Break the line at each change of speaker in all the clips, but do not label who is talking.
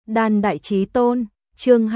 Đan Đại Chí Tôn, chương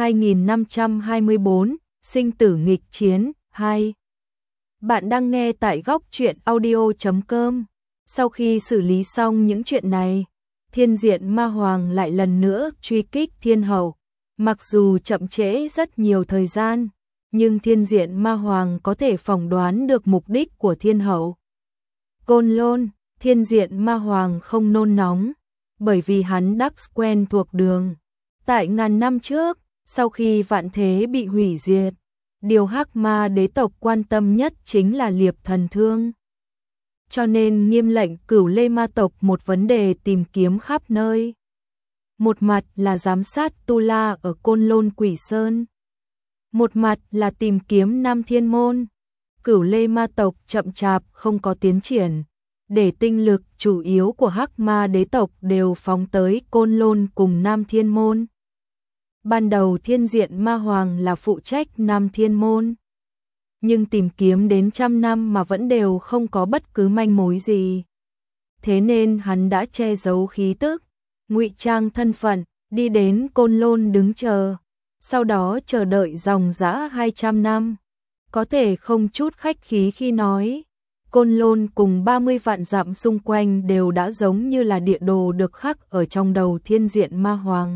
2524, sinh tử nghịch chiến, 2. Bạn đang nghe tại góc truyện audio.com. Sau khi xử lý xong những chuyện này, Thiên Diện Ma Hoàng lại lần nữa truy kích Thiên Hậu. Mặc dù chậm trễ rất nhiều thời gian, nhưng Thiên Diện Ma Hoàng có thể phỏng đoán được mục đích của Thiên Hậu. Côn Lôn, Thiên Diện Ma Hoàng không nôn nóng, bởi vì hắn đắc quen thuộc đường. Tại ngàn năm trước, sau khi vạn thế bị hủy diệt, điều Hắc Ma đế tộc quan tâm nhất chính là Liệp Thần Thương. Cho nên nghiêm lệnh Cửu Lê Ma tộc một vấn đề tìm kiếm khắp nơi. Một mặt là giám sát Tu La ở Côn Lôn Quỷ Sơn, một mặt là tìm kiếm Nam Thiên Môn. Cửu Lê Ma tộc chậm chạp không có tiến triển, để tinh lực chủ yếu của Hắc Ma đế tộc đều phóng tới Côn Lôn cùng Nam Thiên Môn. Ban đầu Thiên Diện Ma Hoàng là phụ trách Nam Thiên Môn, nhưng tìm kiếm đến 100 năm mà vẫn đều không có bất cứ manh mối gì. Thế nên hắn đã che giấu khí tức, ngụy trang thân phận, đi đến Côn Lôn đứng chờ, sau đó chờ đợi dòng dã 200 năm. Có thể không chút khách khí khi nói, Côn Lôn cùng 30 vạn dặm xung quanh đều đã giống như là địa đồ được khắc ở trong đầu Thiên Diện Ma Hoàng.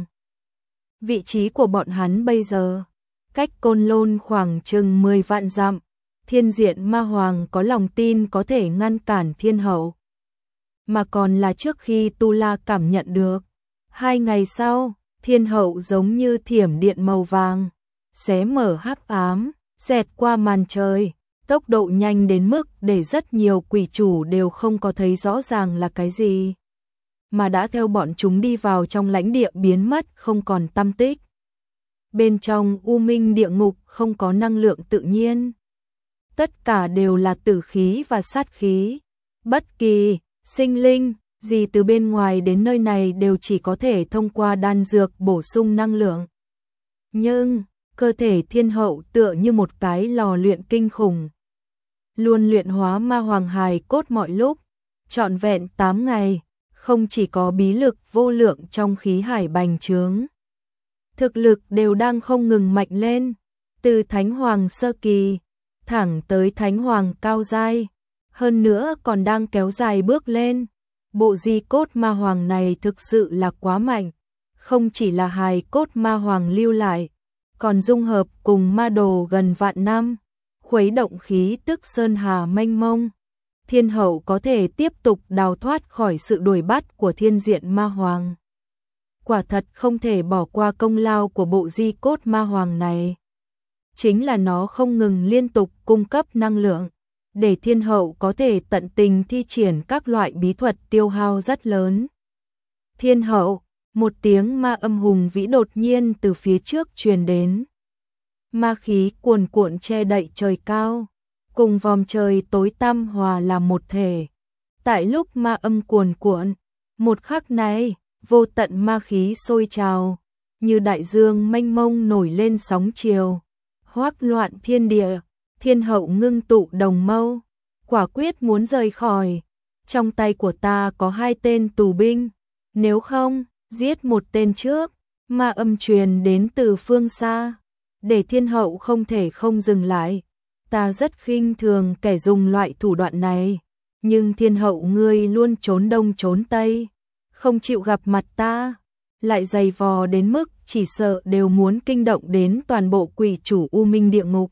Vị trí của bọn hắn bây giờ, cách Côn Lôn khoảng chừng 10 vạn dặm, Thiên Diện Ma Hoàng có lòng tin có thể ngăn cản Thiên Hậu. Mà còn là trước khi Tu La cảm nhận được. 2 ngày sau, Thiên Hậu giống như thiểm điện màu vàng, xé mở hắc ám, xẹt qua màn trời, tốc độ nhanh đến mức để rất nhiều quỷ chủ đều không có thấy rõ ràng là cái gì, mà đã theo bọn chúng đi vào trong lãnh địa biến mất không còn tăm tích. Bên trong U Minh địa ngục không có năng lượng tự nhiên, tất cả đều là tử khí và sát khí. Bất kỳ sinh linh gì từ bên ngoài đến nơi này đều chỉ có thể thông qua đan dược bổ sung năng lượng. Nhưng cơ thể Thiên Hậu tựa như một cái lò luyện kinh khủng, luôn luyện hóa ma hoàng hài cốt mọi lúc, trọn vẹn 8 ngày, không chỉ có bí lực vô lượng trong khí hải bành trướng, thực lực đều đang không ngừng mạnh lên, từ Thánh Hoàng sơ kỳ thẳng tới Thánh Hoàng cao giai, hơn nữa còn đang kéo dài bước lên. Bộ di cốt ma hoàng này thực sự là quá mạnh, không chỉ là hài cốt ma hoàng lưu lại, còn dung hợp cùng ma đồ gần vạn năm, khuấy động khí tức sơn hà mênh mông. Thiên Hậu có thể tiếp tục đào thoát khỏi sự đuổi bắt của Thiên Diện Ma Hoàng. Quả thật không thể bỏ qua công lao của bộ di cốt ma hoàng này. Chính là nó không ngừng liên tục cung cấp năng lượng, để Thiên Hậu có thể tận tình thi triển các loại bí thuật tiêu hao rất lớn. Thiên Hậu, một tiếng ma âm hùng vĩ đột nhiên từ phía trước truyền đến. Ma khí cuồn cuộn che đậy trời cao, cùng vòm trời tối tăm hòa làm một thể. Tại lúc ma âm cuồn cuộn, một khắc này, vô tận ma khí sôi trào, như đại dương mênh mông nổi lên sóng chiều, hoắc loạn thiên địa. Thiên Hậu ngưng tụ đồng mâu, quả quyết muốn rời khỏi. Trong tay của ta có 2 tên tù binh, nếu không, giết một tên trước. Ma âm truyền đến từ phương xa, để Thiên Hậu không thể không dừng lại. Ta rất khinh thường kẻ dùng loại thủ đoạn này, nhưng Thiên Hậu ngươi luôn trốn đông trốn tây, không chịu gặp mặt ta, lại dày vò đến mức chỉ sợ đều muốn kinh động đến toàn bộ quỷ chủ U Minh địa ngục.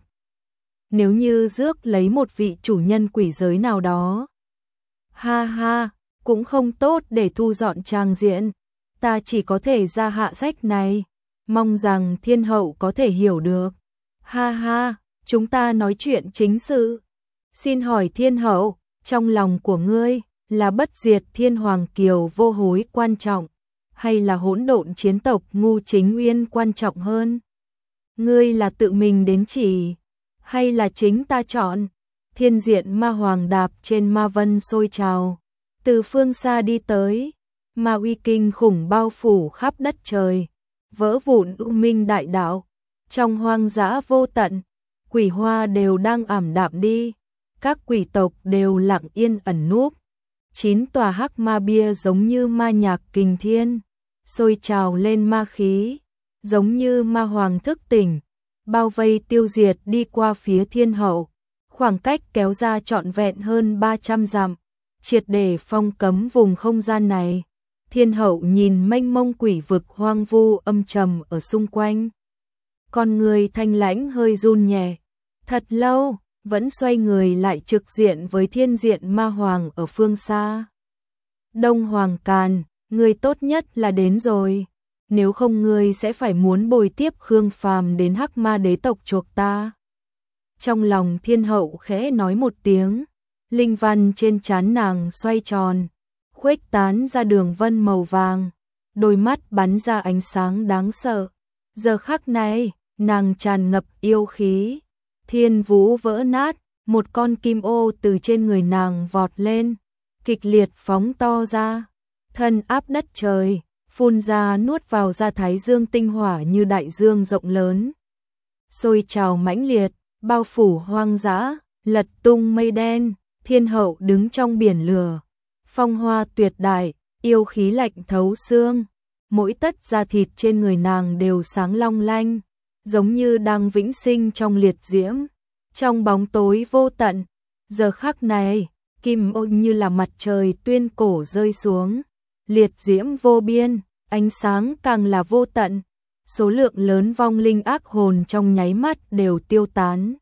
Nếu như rước lấy một vị chủ nhân quỷ giới nào đó, ha ha, cũng không tốt để thu dọn trang diện. Ta chỉ có thể ra hạ sách này, mong rằng Thiên Hậu có thể hiểu được. Ha ha, chúng ta nói chuyện chính sự. Xin hỏi Thiên Hậu, trong lòng của ngươi là bất diệt Thiên Hoàng Kiều vô hối quan trọng, hay là hỗn độn chiến tộc Ngu Chính Uyên quan trọng hơn? Ngươi là tự mình đến chỉ, hay là chính ta chọn? Thiên Diện Ma Hoàng đạp trên ma vân sôi trào, từ phương xa đi tới, ma uy kinh khủng bao phủ khắp đất trời, vỡ vụn U Minh đại đạo. Trong hoang dã vô tận, quỷ hoa đều đang ảm đạm đi, các quỷ tộc đều lặng yên ẩn núp. 9 tòa hắc ma bia giống như ma nhạc kình thiên, sôi trào lên ma khí, giống như ma hoàng thức tỉnh, bao vây tiêu diệt đi qua phía thiên hậu, khoảng cách kéo ra trọn vẹn hơn 300 dặm, triệt để phong cấm vùng không gian này. Thiên hậu nhìn mênh mông quỷ vực hoang vu âm trầm ở xung quanh. Con người thanh lãnh hơi run nhẹ, thật lâu, vẫn xoay người lại trực diện với thiên diện ma hoàng ở phương xa. Đông Hoàng Càn, người tốt nhất là đến rồi, nếu không ngươi sẽ phải muốn bồi tiếp Khương Phàm đến Hắc Ma đế tộc chuộc ta. Trong lòng thiên hậu khẽ nói một tiếng, linh văn trên trán nàng xoay tròn, khuếch tán ra đường vân màu vàng, đôi mắt bắn ra ánh sáng đáng sợ. Giờ khắc này, nàng tràn ngập yêu khí, thiên vũ vỡ nát, một con kim ô từ trên người nàng vọt lên, kịch liệt phóng to ra, thân áp đất trời, phun ra nuốt vào ra thái dương tinh hỏa như đại dương rộng lớn. Sôi trào mãnh liệt, bao phủ hoang dã, lật tung mây đen, thiên hậu đứng trong biển lửa. Phong hoa tuyệt đại, yêu khí lạnh thấu xương, mỗi tất da thịt trên người nàng đều sáng long lanh, giống như đang vĩnh sinh trong liệt diễm, trong bóng tối vô tận. Giờ khắc này, kim ô như là mặt trời tuyên cổ rơi xuống, liệt diễm vô biên, ánh sáng càng là vô tận, số lượng lớn vong linh ác hồn trong nháy mắt đều tiêu tán.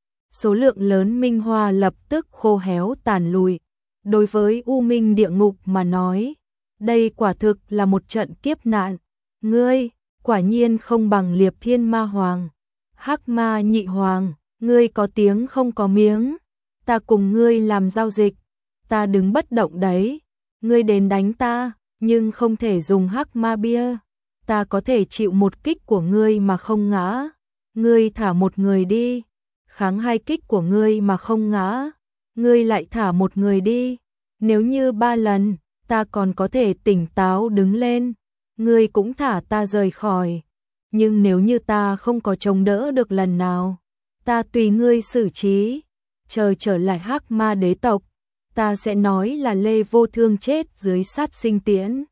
Số lượng lớn minh hoa lập tức khô héo tàn lụi. Đối với U Minh địa ngục mà nói, đây quả thực là một trận kiếp nạn. Ngươi, quả nhiên không bằng Liệp Thiên Ma Hoàng, Hắc Ma Nhị Hoàng, ngươi có tiếng không có miếng, ta cùng ngươi làm giao dịch, ta đứng bất động đấy, ngươi đến đánh ta, nhưng không thể dùng Hắc Ma bia, ta có thể chịu một kích của ngươi mà không ngã, ngươi thả một người đi, kháng hai kích của ngươi mà không ngã, ngươi lại thả một người đi, nếu như 3 lần, ta còn có thể tỉnh táo đứng lên, ngươi cũng thả ta rời khỏi, nhưng nếu như ta không có chống đỡ được lần nào, ta tùy ngươi xử trí, chờ trở lại Hắc Ma đế tộc, ta sẽ nói là Lê Vô Thương chết dưới sát sinh tiễn,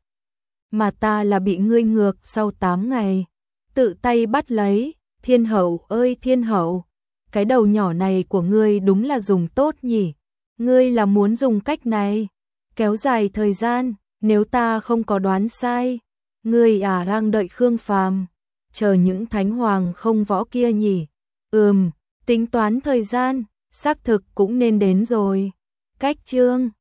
mà ta là bị ngươi ngược sau 8 ngày, tự tay bắt lấy. Thiên hậu ơi thiên hậu, cái đầu nhỏ này của ngươi đúng là dùng tốt nhỉ, ngươi là muốn dùng cách này, kéo dài thời gian, nếu ta không có đoán sai, ngươi đang đợi Khương Phàm, chờ những thánh hoàng không võ kia nhỉ, tính toán thời gian, xác thực cũng nên đến rồi, cách chương